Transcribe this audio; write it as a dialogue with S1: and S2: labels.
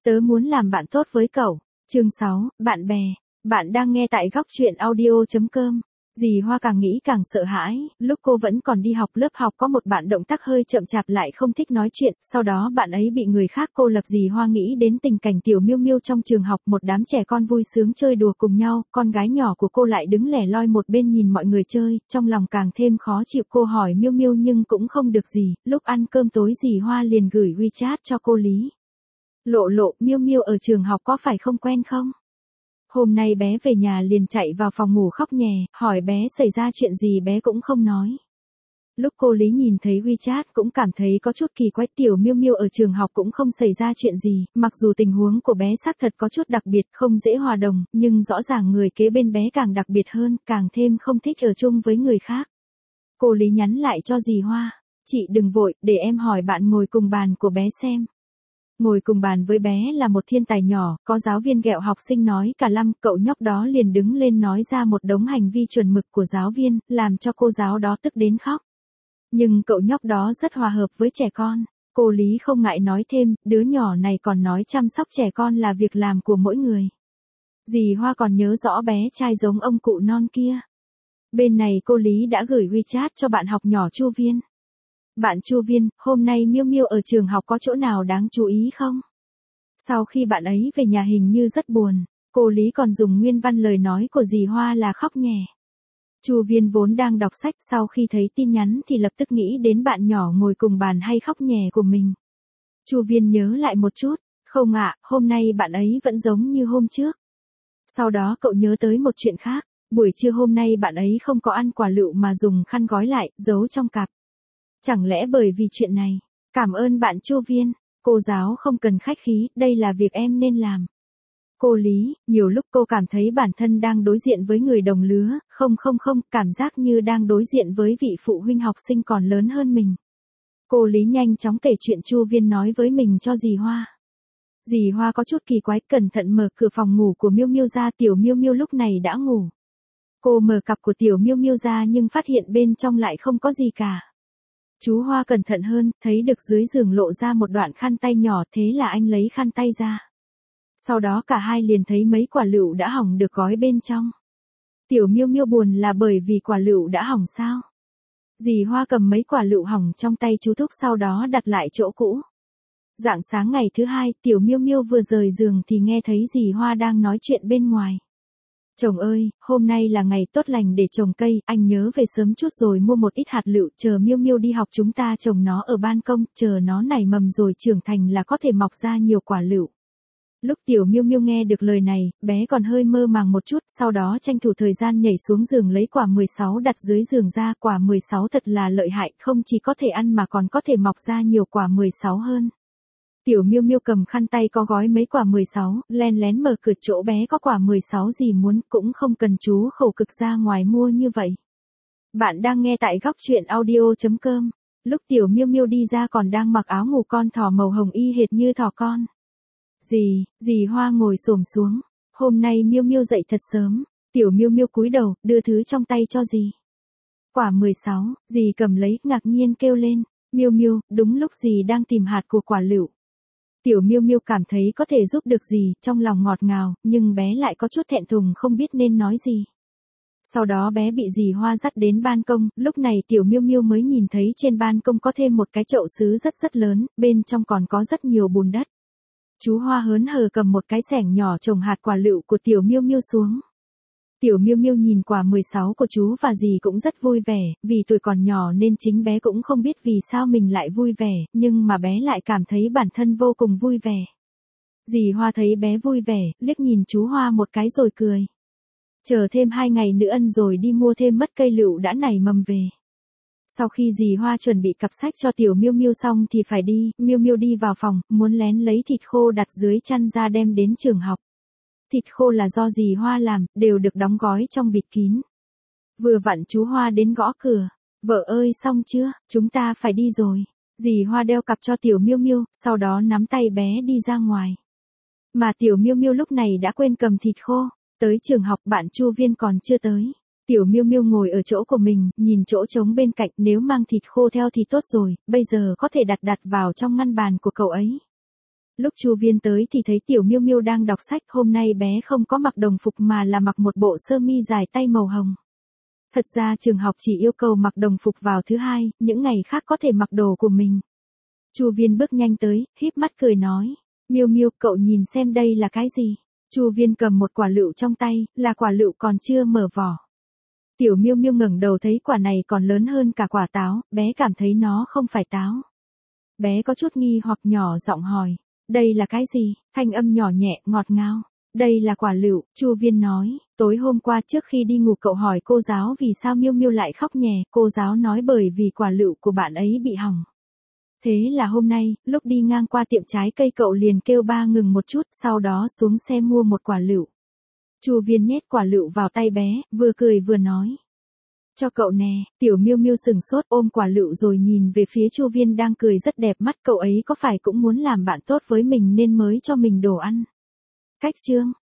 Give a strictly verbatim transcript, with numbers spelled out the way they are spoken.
S1: Tớ muốn làm bạn tốt với cậu. Chương sáu, bạn bè. Bạn đang nghe tại góc truyện audio chấm com. Dì Hoa càng nghĩ càng sợ hãi, lúc cô vẫn còn đi học lớp học có một bạn động tác hơi chậm chạp lại không thích nói chuyện, sau đó bạn ấy bị người khác cô lập. Dì Hoa nghĩ đến tình cảnh Tiểu Miêu Miêu trong trường học, một đám trẻ con vui sướng chơi đùa cùng nhau, con gái nhỏ của cô lại đứng lẻ loi một bên nhìn mọi người chơi, trong lòng càng thêm khó chịu. Cô hỏi Miêu Miêu nhưng cũng không được gì, lúc ăn cơm tối dì Hoa liền gửi WeChat cho cô Lý. Lộ lộ, Miêu Miêu ở trường học có phải không quen không? Hôm nay bé về nhà liền chạy vào phòng ngủ khóc nhè, hỏi bé xảy ra chuyện gì bé cũng không nói. Lúc cô Lý nhìn thấy WeChat cũng cảm thấy có chút kỳ quái. Tiểu Miêu Miêu ở trường học cũng không xảy ra chuyện gì, mặc dù tình huống của bé xác thật có chút đặc biệt, không dễ hòa đồng, nhưng rõ ràng người kế bên bé càng đặc biệt hơn, càng thêm không thích ở chung với người khác. Cô Lý nhắn lại cho dì Hoa, chị đừng vội, để em hỏi bạn ngồi cùng bàn của bé xem. Ngồi cùng bàn với bé là một thiên tài nhỏ, có giáo viên ghẹo học sinh nói cả lăm, cậu nhóc đó liền đứng lên nói ra một đống hành vi chuẩn mực của giáo viên, làm cho cô giáo đó tức đến khóc. Nhưng cậu nhóc đó rất hòa hợp với trẻ con, cô Lý không ngại nói thêm, đứa nhỏ này còn nói chăm sóc trẻ con là việc làm của mỗi người. Dì Hoa còn nhớ rõ bé trai giống ông cụ non kia. Bên này cô Lý đã gửi WeChat cho bạn học nhỏ Chu Viên. Bạn Chu Viên, hôm nay Miêu Miêu ở trường học có chỗ nào đáng chú ý không? Sau khi bạn ấy về nhà hình như rất buồn, cô Lý còn dùng nguyên văn lời nói của dì Hoa là khóc nhè. Chu Viên vốn đang đọc sách, sau khi thấy tin nhắn thì lập tức nghĩ đến bạn nhỏ ngồi cùng bàn hay khóc nhè của mình. Chu Viên nhớ lại một chút, không ạ, hôm nay bạn ấy vẫn giống như hôm trước. Sau đó cậu nhớ tới một chuyện khác, buổi trưa hôm nay bạn ấy không có ăn quả lựu mà dùng khăn gói lại, giấu trong cặp. Chẳng lẽ bởi vì chuyện này? Cảm ơn bạn Chu Viên, cô giáo không cần khách khí, đây là việc em nên làm. Cô Lý, nhiều lúc cô cảm thấy bản thân đang đối diện với người đồng lứa, không không không, cảm giác như đang đối diện với vị phụ huynh học sinh còn lớn hơn mình. Cô Lý nhanh chóng kể chuyện Chu Viên nói với mình cho dì Hoa. Dì Hoa có chút kỳ quái, cẩn thận mở cửa phòng ngủ của Miêu Miêu ra. Tiểu Miêu Miêu lúc này đã ngủ. Cô mở cặp của Tiểu Miêu Miêu ra nhưng phát hiện bên trong lại không có gì cả. Chú Hoa cẩn thận hơn, thấy được dưới giường lộ ra một đoạn khăn tay nhỏ, thế là anh lấy khăn tay ra. Sau đó cả hai liền thấy mấy quả lựu đã hỏng được gói bên trong. Tiểu Miêu Miêu buồn là bởi vì quả lựu đã hỏng sao? Dì Hoa cầm mấy quả lựu hỏng trong tay chú Thúc, sau đó đặt lại chỗ cũ. Rạng sáng ngày thứ hai, Tiểu Miêu Miêu vừa rời giường thì nghe thấy dì Hoa đang nói chuyện bên ngoài. Chồng ơi, hôm nay là ngày tốt lành để trồng cây, anh nhớ về sớm chút rồi mua một ít hạt lựu, chờ Miêu Miêu đi học chúng ta trồng nó ở ban công, chờ nó nảy mầm rồi trưởng thành là có thể mọc ra nhiều quả lựu. Lúc Tiểu Miêu Miêu nghe được lời này, bé còn hơi mơ màng một chút, sau đó tranh thủ thời gian nhảy xuống giường lấy quả mười sáu đặt dưới giường ra. Quả mười sáu thật là lợi hại, không chỉ có thể ăn mà còn có thể mọc ra nhiều quả mười sáu hơn. Tiểu Miêu Miêu cầm khăn tay có gói mấy quả mười sáu, len lén mở cửa chỗ bé có quả mười sáu, gì muốn cũng không cần chú khổ cực ra ngoài mua như vậy. Bạn đang nghe tại góc truyện audio chấm com. Lúc Tiểu Miêu Miêu đi ra còn đang mặc áo ngủ con thỏ màu hồng y hệt như thỏ con. Dì, dì Hoa ngồi xổm xuống. Hôm nay Miêu Miêu dậy thật sớm. Tiểu Miêu Miêu cúi đầu, đưa thứ trong tay cho dì. Quả mười sáu, dì cầm lấy, ngạc nhiên kêu lên. Miêu Miêu, đúng lúc dì đang tìm hạt của quả lựu. Tiểu Miêu Miêu cảm thấy có thể giúp được gì, trong lòng ngọt ngào, nhưng bé lại có chút thẹn thùng không biết nên nói gì. Sau đó bé bị dì Hoa dắt đến ban công, lúc này Tiểu Miêu Miêu mới nhìn thấy trên ban công có thêm một cái chậu sứ rất rất lớn, bên trong còn có rất nhiều bùn đất. Chú Hoa hớn hở cầm một cái xẻng nhỏ trồng hạt quả lựu của Tiểu Miêu Miêu xuống. Tiểu Miêu Miêu nhìn quả mười sáu của chú và dì cũng rất vui vẻ, vì tuổi còn nhỏ nên chính bé cũng không biết vì sao mình lại vui vẻ, nhưng mà bé lại cảm thấy bản thân vô cùng vui vẻ. Dì Hoa thấy bé vui vẻ, liếc nhìn chú Hoa một cái rồi cười. Chờ thêm hai ngày nữa ân rồi đi mua thêm mất cây lựu đã nảy mầm về. Sau khi dì Hoa chuẩn bị cặp sách cho Tiểu Miêu Miêu xong thì phải đi, Miêu Miêu đi vào phòng, muốn lén lấy thịt khô đặt dưới chăn ra đem đến trường học. Thịt khô là do dì Hoa làm, đều được đóng gói trong bịt kín. Vừa vặn chú Hoa đến gõ cửa. Vợ ơi xong chưa, chúng ta phải đi rồi. Dì Hoa đeo cặp cho Tiểu Miêu Miêu, sau đó nắm tay bé đi ra ngoài. Mà Tiểu Miêu Miêu lúc này đã quên cầm thịt khô. Tới trường học bạn Chu Viên còn chưa tới. Tiểu Miêu Miêu ngồi ở chỗ của mình, nhìn chỗ trống bên cạnh, nếu mang thịt khô theo thì tốt rồi, bây giờ có thể đặt đặt vào trong ngăn bàn của cậu ấy. Lúc Chu Viên tới thì thấy Tiểu Miêu Miêu đang đọc sách, hôm nay bé không có mặc đồng phục mà là mặc một bộ sơ mi dài tay màu hồng. Thật ra trường học chỉ yêu cầu mặc đồng phục vào thứ hai, những ngày khác có thể mặc đồ của mình. Chu Viên bước nhanh tới, híp mắt cười nói, Miêu Miêu, cậu nhìn xem đây là cái gì? Chu Viên cầm một quả lựu trong tay, là quả lựu còn chưa mở vỏ. Tiểu Miêu Miêu ngẩng đầu thấy quả này còn lớn hơn cả quả táo, bé cảm thấy nó không phải táo. Bé có chút nghi hoặc nhỏ giọng hỏi, đây là cái gì? Thanh âm nhỏ nhẹ, ngọt ngào. Đây là quả lựu, Chu Viên nói, tối hôm qua trước khi đi ngủ cậu hỏi cô giáo vì sao Miêu Miêu lại khóc nhè, cô giáo nói bởi vì quả lựu của bạn ấy bị hỏng. Thế là hôm nay, lúc đi ngang qua tiệm trái cây cậu liền kêu ba ngừng một chút, sau đó xuống xe mua một quả lựu. Chu Viên nhét quả lựu vào tay bé, vừa cười vừa nói, cho cậu nè. Tiểu Miêu Miêu sừng sốt ôm quả lựu rồi nhìn về phía Chu Viên đang cười rất đẹp mắt, cậu ấy có phải cũng muốn làm bạn tốt với mình nên mới cho mình đồ ăn? Cách chương